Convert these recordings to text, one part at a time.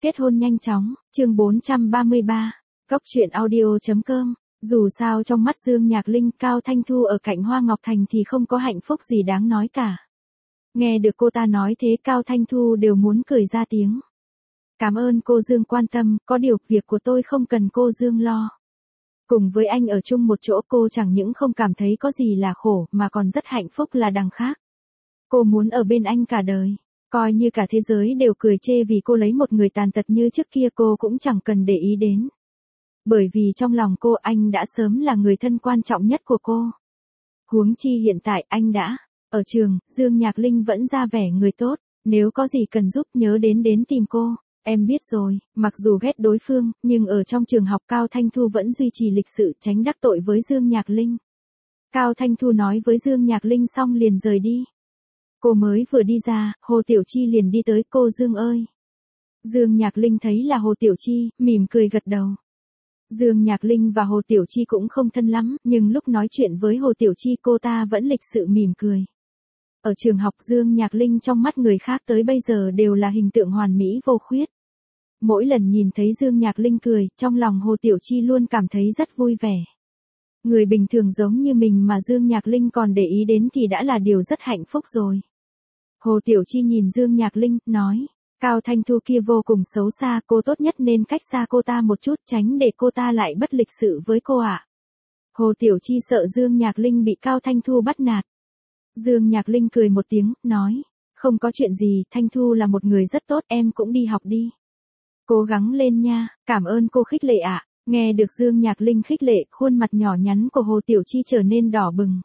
Kết hôn nhanh chóng, chương 433, Cóc truyện audio.com. Dù sao trong mắt Dương Nhạc Linh, Cao Thanh Thu ở cạnh Hoa Ngọc Thành thì không có hạnh phúc gì đáng nói cả. Nghe được cô ta nói thế Cao Thanh Thu đều muốn cười ra tiếng. Cảm ơn cô Dương quan tâm, có điều việc của tôi không cần cô Dương lo. Cùng với anh ở chung một chỗ cô chẳng những không cảm thấy có gì là khổ mà còn rất hạnh phúc là đằng khác. Cô muốn ở bên anh cả đời. Coi như cả thế giới đều cười chê vì cô lấy một người tàn tật như trước kia cô cũng chẳng cần để ý đến. Bởi vì trong lòng cô anh đã sớm là người thân quan trọng nhất của cô. Huống chi hiện tại anh đã ở trường, Dương Nhạc Linh vẫn ra vẻ người tốt, nếu có gì cần giúp nhớ đến tìm cô. Em biết rồi, mặc dù ghét đối phương, nhưng ở trong trường học Cao Thanh Thu vẫn duy trì lịch sự tránh đắc tội với Dương Nhạc Linh. Cao Thanh Thu nói với Dương Nhạc Linh xong liền rời đi. Cô mới vừa đi ra, Hồ Tiểu Chi liền đi tới, cô Dương ơi. Dương Nhạc Linh thấy là Hồ Tiểu Chi, mỉm cười gật đầu. Dương Nhạc Linh và Hồ Tiểu Chi cũng không thân lắm, nhưng lúc nói chuyện với Hồ Tiểu Chi cô ta vẫn lịch sự mỉm cười. Ở trường học Dương Nhạc Linh trong mắt người khác tới bây giờ đều là hình tượng hoàn mỹ vô khuyết. Mỗi lần nhìn thấy Dương Nhạc Linh cười, trong lòng Hồ Tiểu Chi luôn cảm thấy rất vui vẻ. Người bình thường giống như mình mà Dương Nhạc Linh còn để ý đến thì đã là điều rất hạnh phúc rồi. Hồ Tiểu Chi nhìn Dương Nhạc Linh, nói, Cao Thanh Thu kia vô cùng xấu xa, cô tốt nhất nên cách xa cô ta một chút tránh để cô ta lại bất lịch sự với cô ạ. Hồ Tiểu Chi sợ Dương Nhạc Linh bị Cao Thanh Thu bắt nạt. Dương Nhạc Linh cười một tiếng, nói, không có chuyện gì, Thanh Thu là một người rất tốt, em cũng đi học đi. Cố gắng lên nha, cảm ơn cô khích lệ ạ. Nghe được Dương Nhạc Linh khích lệ, khuôn mặt nhỏ nhắn của Hồ Tiểu Chi trở nên đỏ bừng.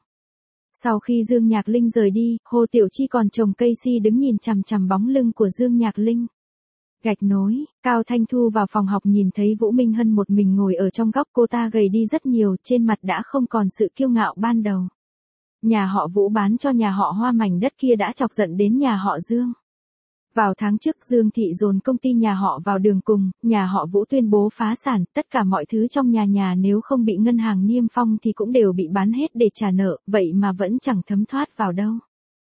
Sau khi Dương Nhạc Linh rời đi, Hồ Tiểu Chi còn trồng cây si đứng nhìn chằm chằm bóng lưng của Dương Nhạc Linh. Gạch nối, Cao Thanh Thu vào phòng học nhìn thấy Vũ Minh Hân một mình ngồi ở trong góc, cô ta gầy đi rất nhiều, trên mặt đã không còn sự kiêu ngạo ban đầu. Nhà họ Vũ bán cho nhà họ Hoa mảnh đất kia đã chọc giận đến nhà họ Dương. Vào tháng trước Dương Thị dồn công ty nhà họ vào đường cùng, nhà họ Vũ tuyên bố phá sản, tất cả mọi thứ trong nhà nếu không bị ngân hàng niêm phong thì cũng đều bị bán hết để trả nợ, vậy mà vẫn chẳng thấm thoát vào đâu.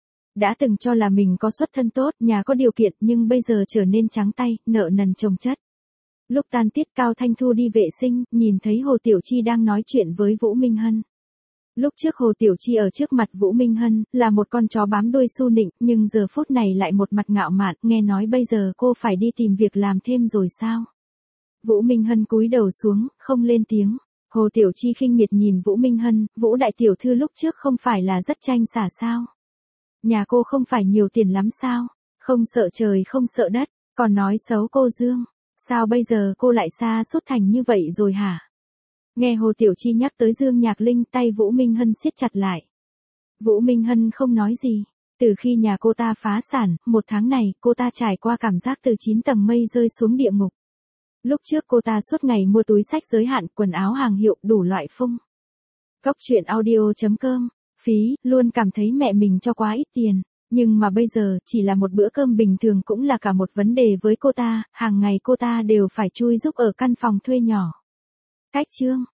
Đã từng cho là mình có xuất thân tốt, nhà có điều kiện nhưng bây giờ trở nên trắng tay, nợ nần chồng chất. Lúc tan tiết Cao Thanh Thu đi vệ sinh, nhìn thấy Hồ Tiểu Chi đang nói chuyện với Vũ Minh Hân. Lúc trước Hồ Tiểu Chi ở trước mặt Vũ Minh Hân, là một con chó bám đuôi su nịnh, nhưng giờ phút này lại một mặt ngạo mạn, nghe nói bây giờ cô phải đi tìm việc làm thêm rồi sao? Vũ Minh Hân cúi đầu xuống, không lên tiếng. Hồ Tiểu Chi khinh miệt nhìn Vũ Minh Hân, Vũ đại tiểu thư lúc trước không phải là rất tranh xả sao? Nhà cô không phải nhiều tiền lắm sao? Không sợ trời không sợ đất, còn nói xấu cô Dương. Sao bây giờ cô lại sa sút thành như vậy rồi hả? Nghe Hồ Tiểu Chi nhắc tới Dương Nhạc Linh, tay Vũ Minh Hân siết chặt lại. Vũ Minh Hân không nói gì. Từ khi nhà cô ta phá sản, một tháng này, cô ta trải qua cảm giác từ 9 tầng mây rơi xuống địa ngục. Lúc trước cô ta suốt ngày mua túi xách giới hạn, quần áo hàng hiệu, đủ loại phông. Cóc truyện audio.com, phí, luôn cảm thấy mẹ mình cho quá ít tiền. Nhưng mà bây giờ, chỉ là một bữa cơm bình thường cũng là cả một vấn đề với cô ta, hàng ngày cô ta đều phải chui giúp ở căn phòng thuê nhỏ. Cách chương